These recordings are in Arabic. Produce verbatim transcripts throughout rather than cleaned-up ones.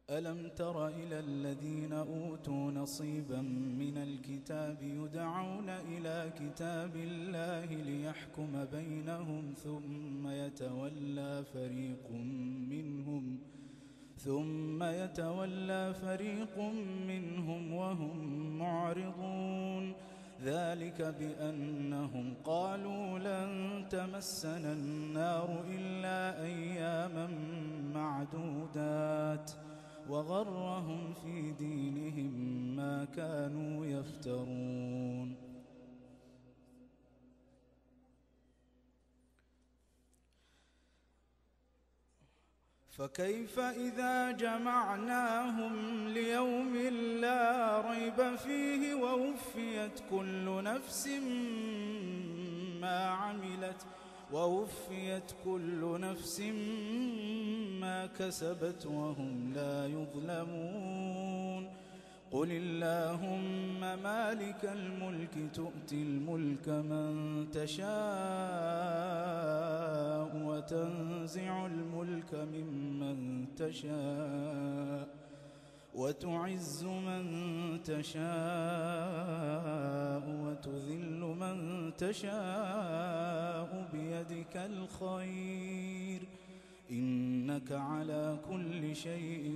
ألم تر إلى الذين أوتوا نصيبا من الكتاب يدعون إلى كتاب الله ليحكم بينهم ثم يتولى فريق منهم ثم يتولى فريق منهم وهم معرضون ذلك بأنهم قالوا لن تمسنا النار إلا أياما معدودات وغرهم في دينهم ما كانوا يفترون فكيف إذا جمعناهم ليوم لا ريب فيه ووفيت كل نفس ما عملت ووفيت كل نفس ما كسبت وهم لا يظلمون قل اللهم مالك الملك تؤتي الملك من تشاء وتنزع الملك ممن تشاء وتعز من تشاء وتذل من تشاء بيدك الخير إنك على كل شيء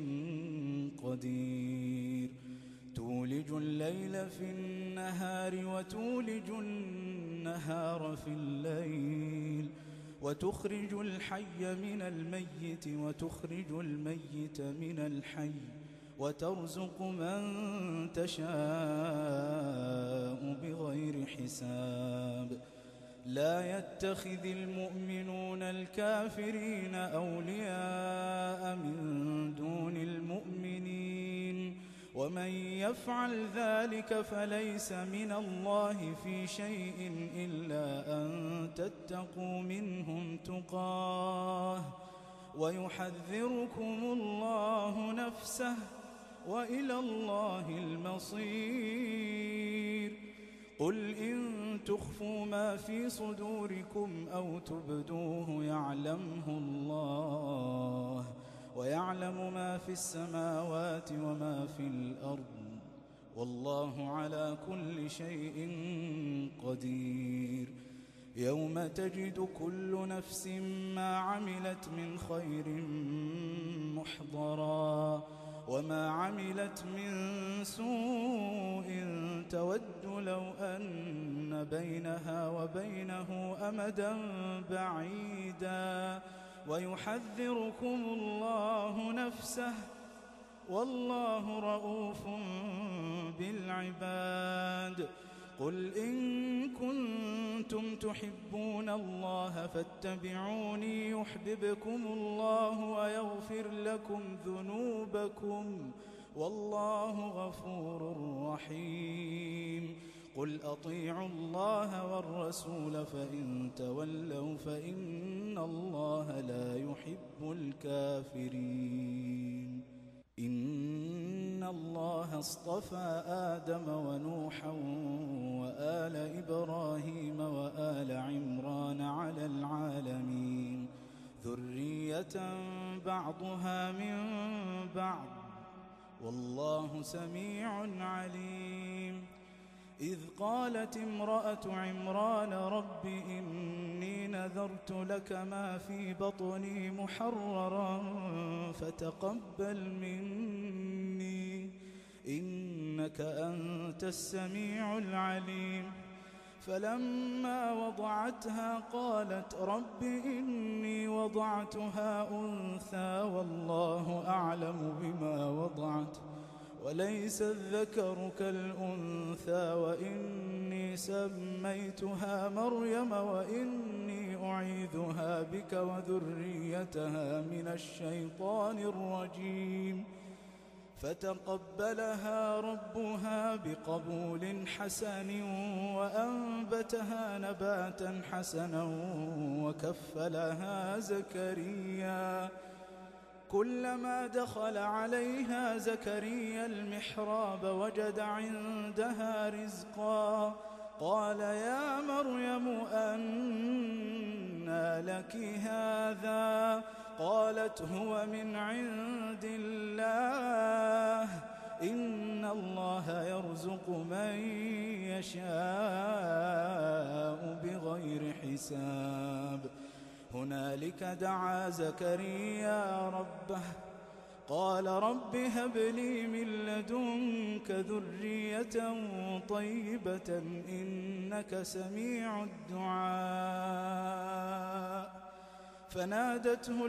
قدير تولج الليل في النهار وتولج النهار في الليل وتخرج الحي من الميت وتخرج الميت من الحي وترزق من تشاء بغير حساب لا يتخذ المؤمنون الكافرين أولياء من دون المؤمنين ومن يفعل ذلك فليس من الله في شيء إلا أن تتقوا منهم تقاه ويحذركم الله نفسه وإلى الله المصير قل إن تخفوا ما في صدوركم أو تبدوه يعلمه الله ويعلم ما في السماوات وما في الأرض والله على كل شيء قدير يوم تجد كل نفس ما عملت من خير محضرا وما عملت من سوء تود لو أن بينها وبينه أمدا بعيدا ويحذركم الله نفسه والله رؤوف بالعباد قل إن كنتم تحبون الله فاتبعوني يحببكم الله ويغفر لكم ذنوبكم والله غفور رحيم قل أطيعوا الله والرسول فإن تولوا فإن الله لا يحب الكافرين إن الله اصطفى آدم ونوحا وآل إبراهيم وآل عمران على العالمين ذرية بعضها من بعض والله سميع عليم إذ قالت امرأة عمران رب إني نذرت لك ما في بطني محررا فتقبل مني إنك أنت السميع العليم فلما وضعتها قالت رب إني وضعتها أنثى والله أعلم بما وضعت وليس الذكر كالأنثى وإني سميتها مريم وإني أعيذها بك وذريتها من الشيطان الرجيم فتقبلها ربها بقبول حسن وأنبتها نباتا حسنا وكفلها زكريا كلما دخل عليها زكريا المحراب وجد عندها رزقا قال يا مريم أنى لك هذا قالت هو من عند الله يشاء بغير حساب. هنالك دعا زكريا ربه قال رب هب لي من لدنك ذرية طيبة إنك سميع الدعاء. فنادته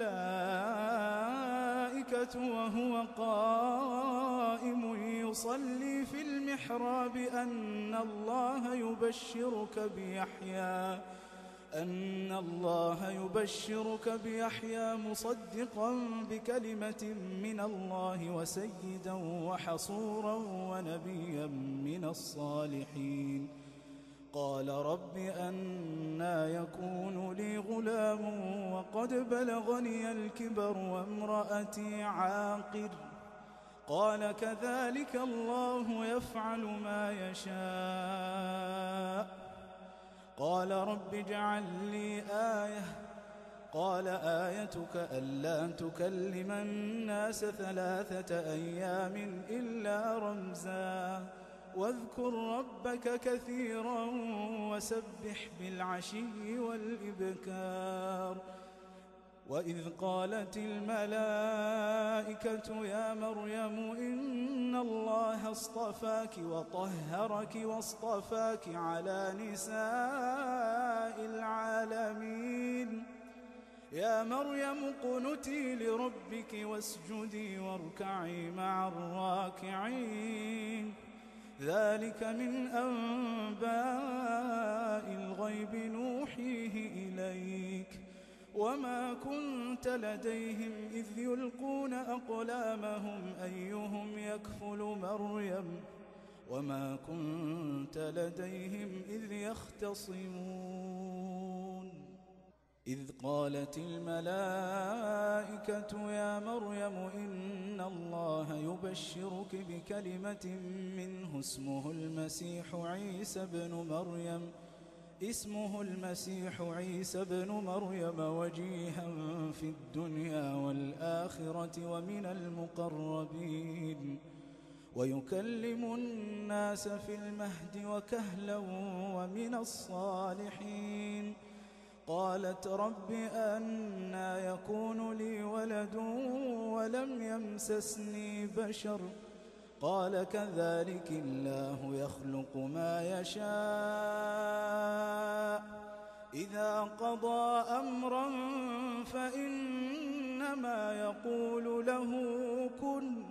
الملائكة وهو قائم يصلي في المحراب أن الله يبشرك بيحيى أن الله يبشرك بيحيى مصدقا بكلمة من الله وسيدا وحصورا ونبيا من الصالحين. قال رب أنى يكون لي غلام وقد بلغني الكبر وامرأتي عاقر. قال كذلك الله يفعل ما يشاء. قال رب اجعل لي آية. قال آيتك ألا تكلم الناس ثلاثة أيام إلا رمزا واذكر ربك كثيرا وسبح بالعشي والإبكار. وإذ قالت الملائكة يا مريم إن الله اصطفاك وطهرك واصطفاك على نساء العالمين. يا مريم اقنتي لربك واسجدي واركعي مع الراكعين. ذلك من أنباء الغيب نوحيه إليك وما كنت لديهم إذ يلقون أقلامهم أيهم يكفل مريم وما كنت لديهم إذ يختصمون. إذ قالت الملائكة يا مريم إن الله يبشرك بكلمة منه اسمه المسيح عيسى بن مريم اسمه المسيح عيسى بن مريم وجيها في الدنيا والآخرة ومن المقربين ويكلم الناس في المهد وكهلا ومن الصالحين. قالت رب أنى يكون لي ولد ولم يمسسني بشر قال كذلك الله يخلق ما يشاء إذا قضى أمرا فإنما يقول له كن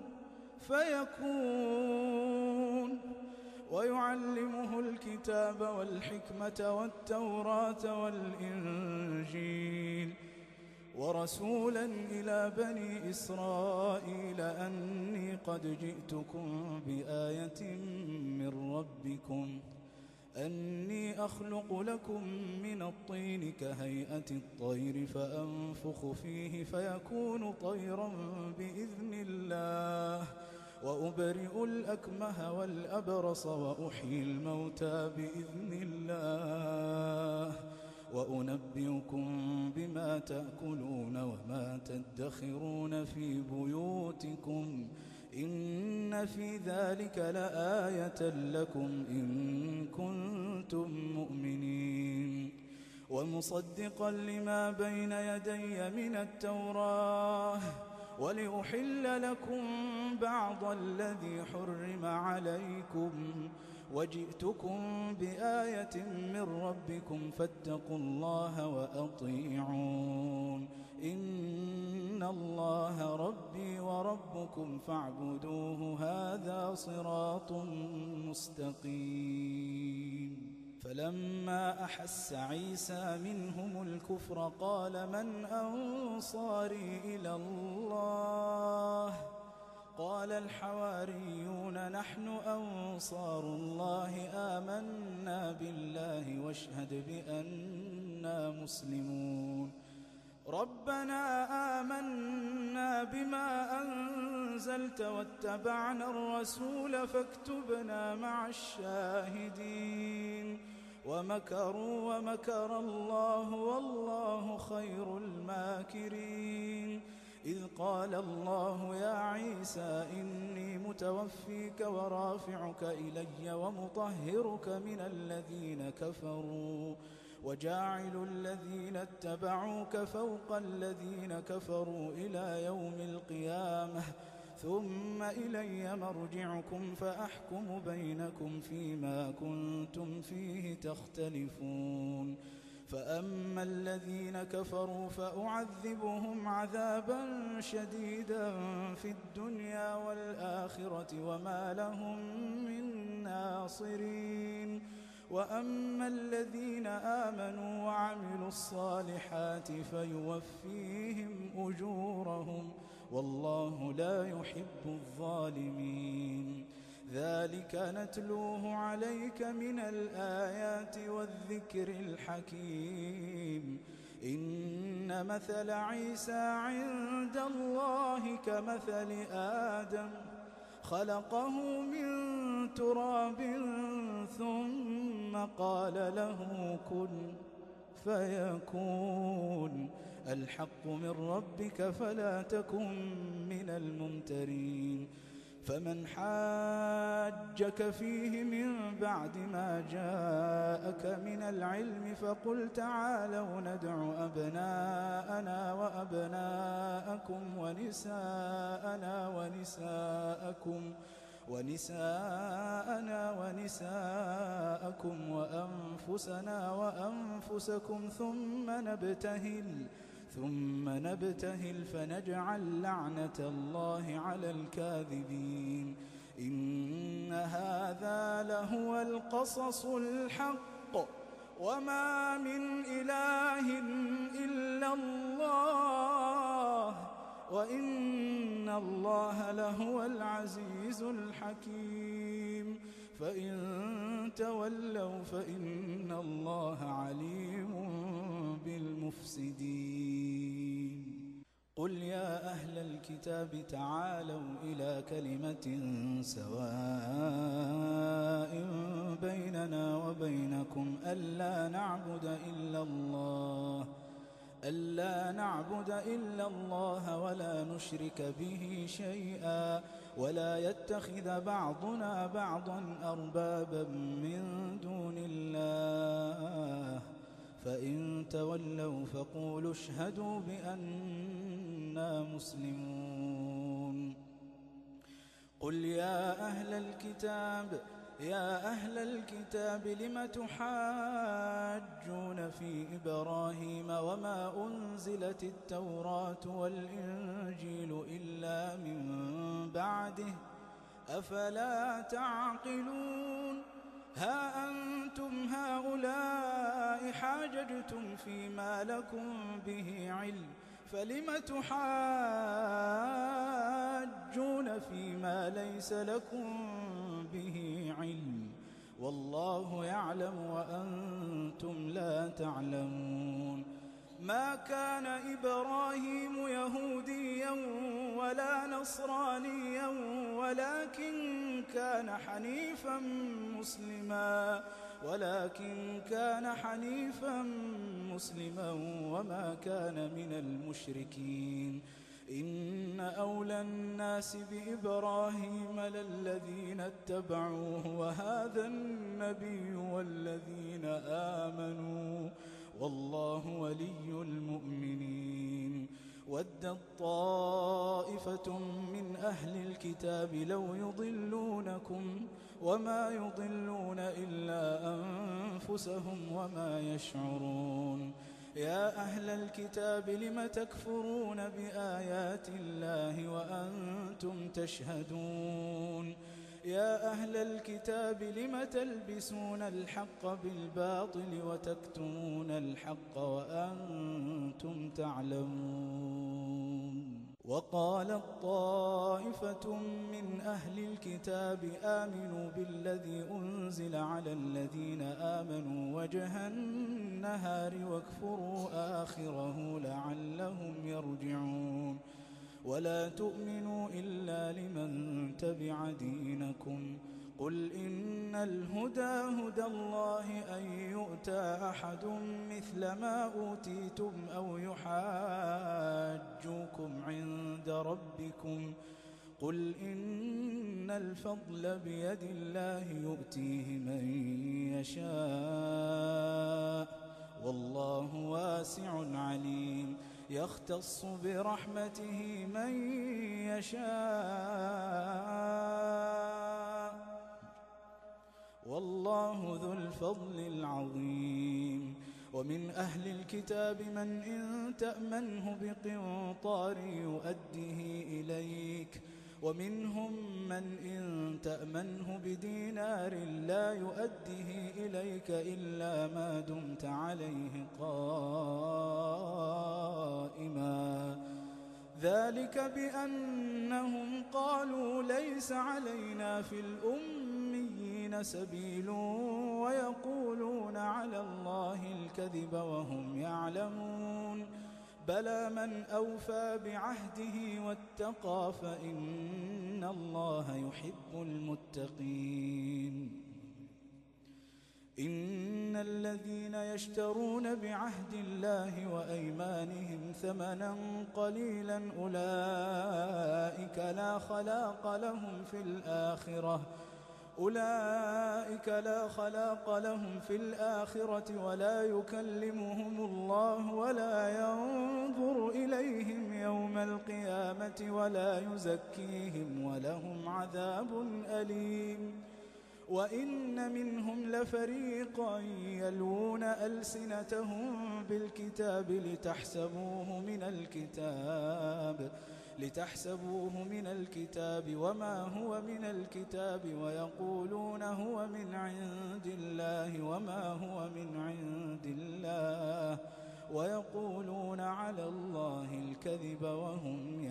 فيكون. ويعلمه الكتاب والحكمة والتوراة والإنجيل ورسولا إلى بني إسرائيل أني قد جئتكم بآية من ربكم أني أخلق لكم من الطين كهيئة الطير فأنفخ فيه فيكون طيرا بإذن الله وأبرئ الأكمه والأبرص وأحيي الموتى بإذن الله وأنبئكم بما تأكلون وما تدخرون في بيوتكم إن في ذلك لآية لكم إن كنتم مؤمنين. ومصدقا لما بين يدي من التوراة ولأحل لكم بعض الذي حرم عليكم وجئتكم بآية من ربكم فاتقوا الله وأطيعون إن الله ربي وربكم فاعبدوه هذا صراط مستقيم. فلما أحس عيسى منهم الكفر قال من أنصاري إلى الله قال الحواريون نحن أنصار الله آمنا بالله واشهد بأننا مسلمون. ربنا آمنا بما أنزلت واتبعنا الرسول فاكتبنا مع الشاهدين. ومكروا ومكر الله والله خير الماكرين. إذ قال الله يا عيسى إني متوفيك ورافعك إلي ومطهرك من الذين كفروا وجاعل الذين اتبعوك فوق الذين كفروا إلى يوم القيامة ثم إلي مرجعكم فأحكم بينكم فيما كنتم فيه تختلفون فأما الذين كفروا فأعذبهم عذابا شديدا في الدنيا والآخرة وما لهم من ناصرين وأما الذين آمنوا وعملوا الصالحات فيوفيهم أجورهم والله لا يحب الظالمين ذلك نتلوه عليك من الآيات والذكر الحكيم إن مثل عيسى عند الله كمثل آدم خلقه من تراب ثم قال له كن فيكون الحق من ربك فلا تكن من الممترين فمن حاجك فيه من بعد ما جاءك من العلم فقل تعالوا ندع أبناءنا وأبناءكم ونساءنا ونساءكم ونساءنا ونساءكم وأنفسنا وأنفسكم ثم نبتهل ثم نبتهل فنجعل لعنة الله على الكاذبين إن هذا لهو القصص الحق وما من إله إلا الله وإن الله لهو العزيز الحكيم فإن تولوا فإن الله عليم بالمفسدين قل يا أهل الكتاب تعالوا إلى كلمة سواء بيننا وبينكم ألا نعبد إلا الله ألا نعبد إلا الله ولا نشرك به شيئا ولا يتخذ بعضنا بعضا أربابا من دون الله فإن تولوا فقولوا اشهدوا بأننا مسلمون قل يا أهل الكتاب يا أهل الكتاب لم تحاجون في إبراهيم وما أنزلت التوراة والإنجيل إلا من بعده أفلا تعقلون ها أنتم هؤلاء حاججتم فيما لكم به علم فلم تحاجون فيما ليس لكم به علم والله يعلم وأنتم لا تعلمون ما كان إبراهيم يهوديا ولا نصرانيا ولكن كان حنيفا مسلما ولكن كان حنيفا مسلما وما كان من المشركين إن أولى الناس بإبراهيم للذين اتبعوه وهذا النبي والذين آمنوا والله ولي المؤمنين ودت طائفة من أهل الكتاب لو يضلونكم وما يضلون إلا أنفسهم وما يشعرون يا أهل الكتاب لم تكفرون بآيات الله وأنتم تشهدون يا أهل الكتاب لم تلبسون الحق بالباطل وتكتمون الحق وأنتم تعلمون وقالت طائفة من أهل الكتاب آمنوا بالذي أنزل على الذين آمنوا وجه النهار واكفروا آخره لعلهم يرجعون ولا تؤمنوا إلا لمن تبع دينكم قل إن الهدى هدى الله أن يؤتى أحد مثل ما أوتيتم أو يحاجوكم عند ربكم قل إن الفضل بيد الله يؤتيه من يشاء والله واسع عليم يختص برحمته من يشاء والله ذو الفضل العظيم ومن أهل الكتاب من إن تأمنه بقنطار يؤده إليك ومنهم من إن تأمنه بدينار لا يؤده إليك إلا ما دمت عليه قائما ذلك بأنهم قالوا ليس علينا في الأميين سبيل ويقولون على الله الكذب وهم يعلمون بلى من أوفى بعهده واتقى فإن الله يحب المتقين إن الذين يشترون بعهد الله وأيمانهم ثمنا قليلا أولئك لا خلاق لهم في الآخرة أولئك لا خلاق لهم في الآخرة ولا يكلمهم الله ولا ينظر إليهم يوم القيامة ولا يزكيهم ولهم عذاب أليم وإن منهم لفريقا يلوون ألسنتهم بالكتاب لتحسبوه من الكتاب لتحسبوه من الكتاب وما هو من الكتاب ويقولون هو من عند الله وما هو من عند الله ويقولون على الله الكذب وهم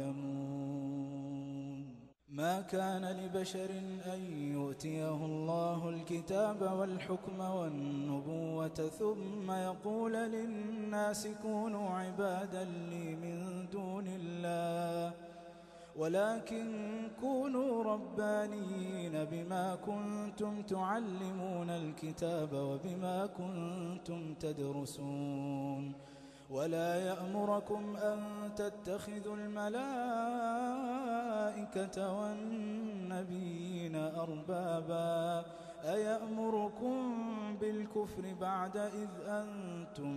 يعلمون ما كان لبشر أن يؤتيه الله الكتاب والحكم والنبوة ثم يقول للناس كونوا عبادا لي من دون الله ولكن كونوا ربانيين بما كنتم تعلمون الكتاب وبما كنتم تدرسون ولا يأمركم أن تتخذوا الملائكة والنبيين أربابا أيأمركم بالكفر بعد إذ أنتم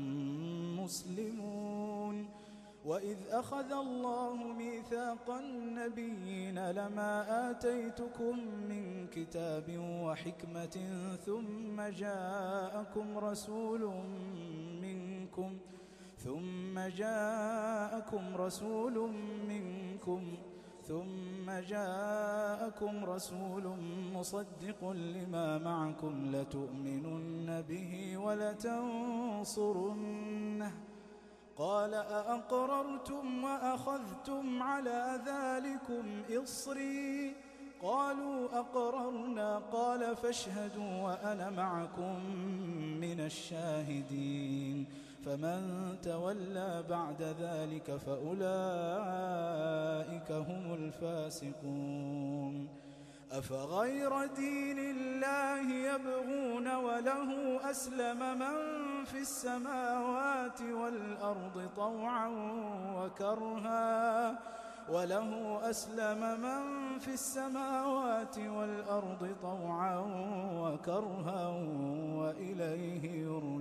مسلمون وإذ أخذ الله ميثاق النبيين لما آتيتكم من كتاب وحكمة ثم جاءكم رسول منكم ثم جاءكم رسول منكم ثم جاءكم رسول مصدق لما معكم لتؤمنن به ولتنصرنه قال أأقررتم وأخذتم على ذلكم إصري قالوا أقررنا قال فاشهدوا وأنا معكم من الشاهدين فمن تولى بعد ذلك فأولئك هم الفاسقون أفغير دين الله يبغون وله أسلم من في السماوات والأرض طوعا وكرها وله أسلم من في السماوات والأرض طوعا وكرها وإليه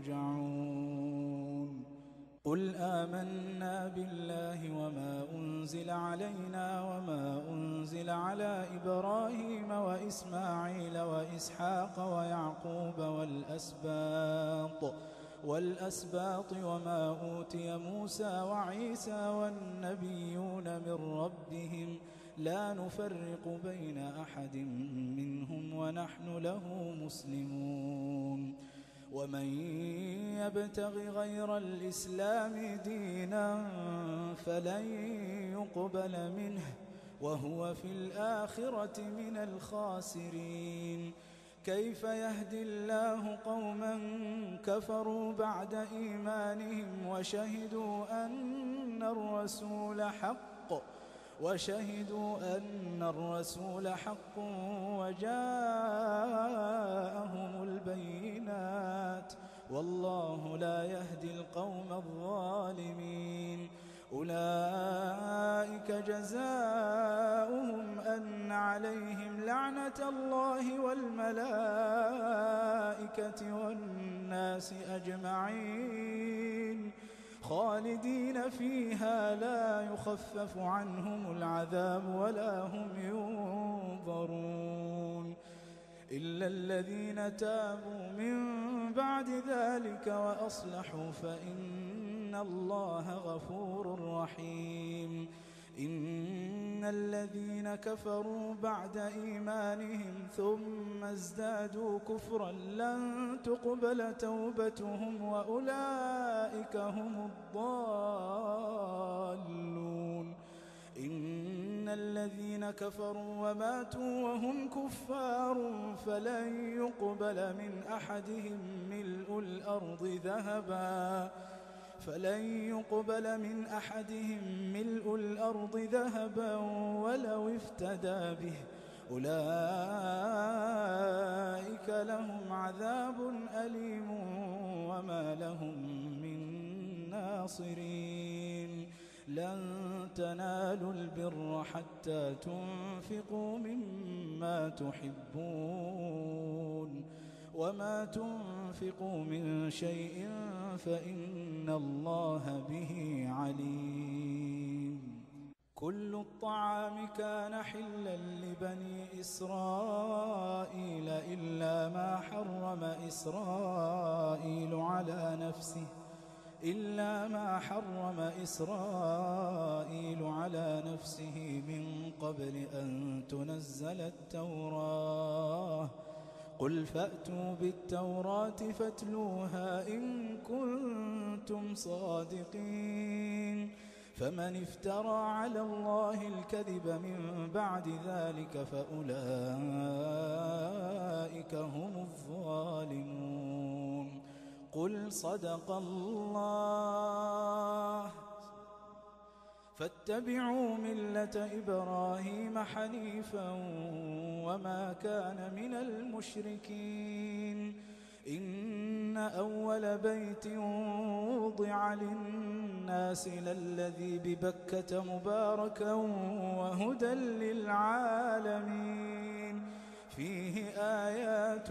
يرجعون قل آمنا بالله وما أنزل علينا وما أنزل على إبراهيم وإسماعيل وإسحاق ويعقوب والأسباط والأسباط وما أوتي موسى وعيسى والنبيون من ربهم لا نفرق بين أحد منهم ونحن له مسلمون ومن يبتغ غير الإسلام دينا فلن يقبل منه وهو في الآخرة من الخاسرين كيف يهدي الله قوما كفروا بعد إيمانهم وشهدوا أن الرسول حق وشهدوا أن الرسول حق وجاءهم البينات والله لا يهدي القوم الظالمين أولئك جزاؤهم أن عليهم نعمة الله والملائكة والناس أجمعين خالدين فيها لا يخفف عنهم العذاب ولا هم ينظرون إلا الذين تابوا من بعد ذلك وأصلحوا فإن الله غفور رحيم إن الذين كفروا بعد إيمانهم ثم ازدادوا كفرا لن تقبل توبتهم وأولئك هم الضالون إن الذين كفروا وماتوا وهم كفار فلن يقبل من أحدهم ملء الأرض ذهبا فلن يقبل من أحدهم ملء الأرض ذهبا ولو افتدى به أولئك لهم عذاب أليم وما لهم من ناصرين لن تنالوا البر حتى تنفقوا مما تحبون وما تنفقوا من شيء فإن الله به عليم كل الطعام كان حلا لبني إسرائيل إلا ما حرم إسرائيل على نفسه إلا ما حرم إسرائيل على نفسه من قبل أن تنزل التوراة قل فأتوا بالتوراة فاتلوها إن كنتم صادقين فمن افترى على الله الكذب من بعد ذلك فأولئك هم الظالمون قل صدق الله فاتبعوا ملة إبراهيم حنيفا وما كان من المشركين إن أول بيت وضع للناس للذي ببكة مباركا وهدى للعالمين فيه آيات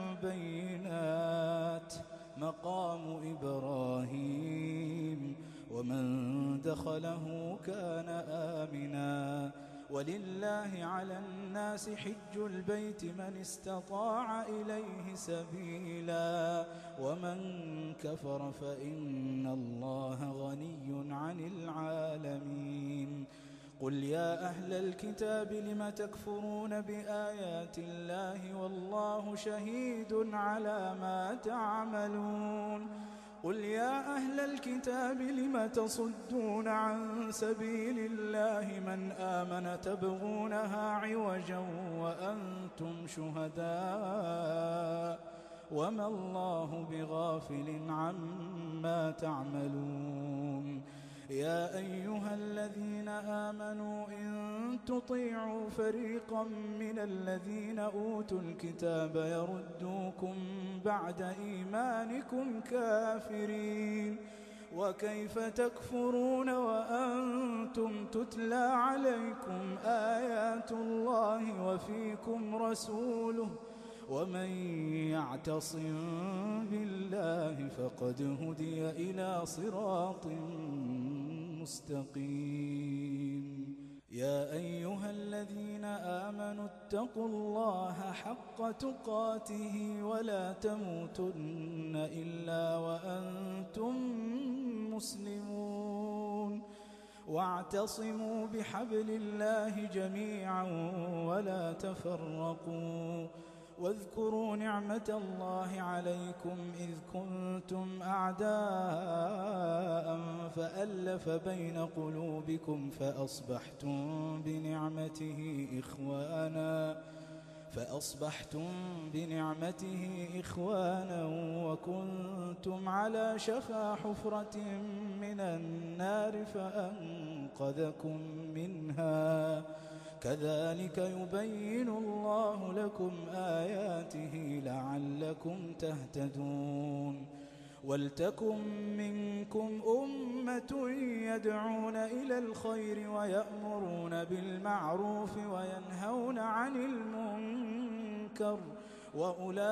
بينات مقام إبراهيم ومن دخله كان آمنا ولله على الناس حج البيت من استطاع إليه سبيلا ومن كفر فإن الله غني عن العالمين قل يا أهل الكتاب لم تكفرون بآيات الله والله شهيد على ما تعملون قل يا أهل الكتاب لم تصدون عن سبيل الله من آمن تبغونها عوجا وأنتم شهداء وما الله بغافل عما تعملون يا أيها الذين آمنوا إن تطيعوا فريقا من الذين أوتوا الكتاب يردوكم بعد إيمانكم كافرين وكيف تكفرون وأنتم تتلى عليكم آيات الله وفيكم رسوله ومن يعتصم بالله فقد هدي إلى صراط مستقيم يا أيها الذين آمنوا اتقوا الله حق تقاته ولا تموتن إلا وأنتم مسلمون واعتصموا بحبل الله جميعا ولا تفرقوا واذكروا نعمة الله عليكم إذ كنتم أعداء فألف بين قلوبكم فأصبحتم بنعمته إخوانا فأصبحتم بنعمته إخوانا وكنتم على شفا حفرة من النار فأنقذكم منها كذلك يبين الله لكم آياته لعلكم تهتدون ولتكن منكم أمة يدعون إلى الخير ويأمرون بالمعروف وينهون عن المنكر ينكر وأولئك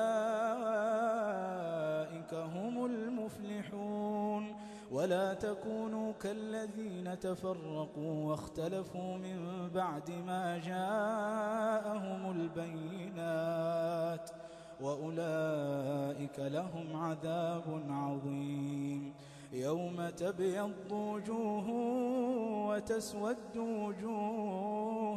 هم المفلحون. ولا تكونوا كالذين تفرقوا واختلفوا من بعد ما جاءهم البينات وأولئك لهم عذاب عظيم. يوم تبيض وجوه وتسود وجوه،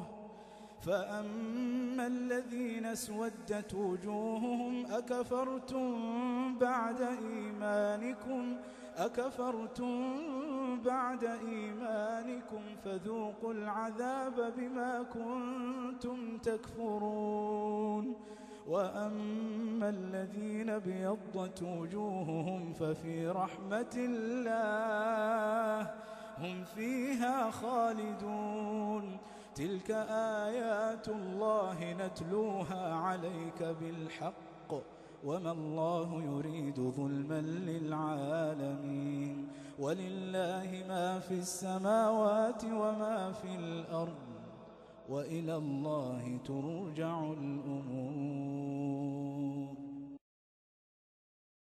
فأما الذين اسودت وجوههم أكفرتم بعد إيمانكم أكفرتم بعد إيمانكم فذوقوا العذاب بما كنتم تكفرون. وأما الذين ابيضت وجوههم ففي رحمة الله هم فيها خالدون. تلك آيات الله نتلوها عليك بالحق وما الله يريد ظلما للعالمين. ولله ما في السماوات وما في الأرض وإلى الله ترجع الأمور.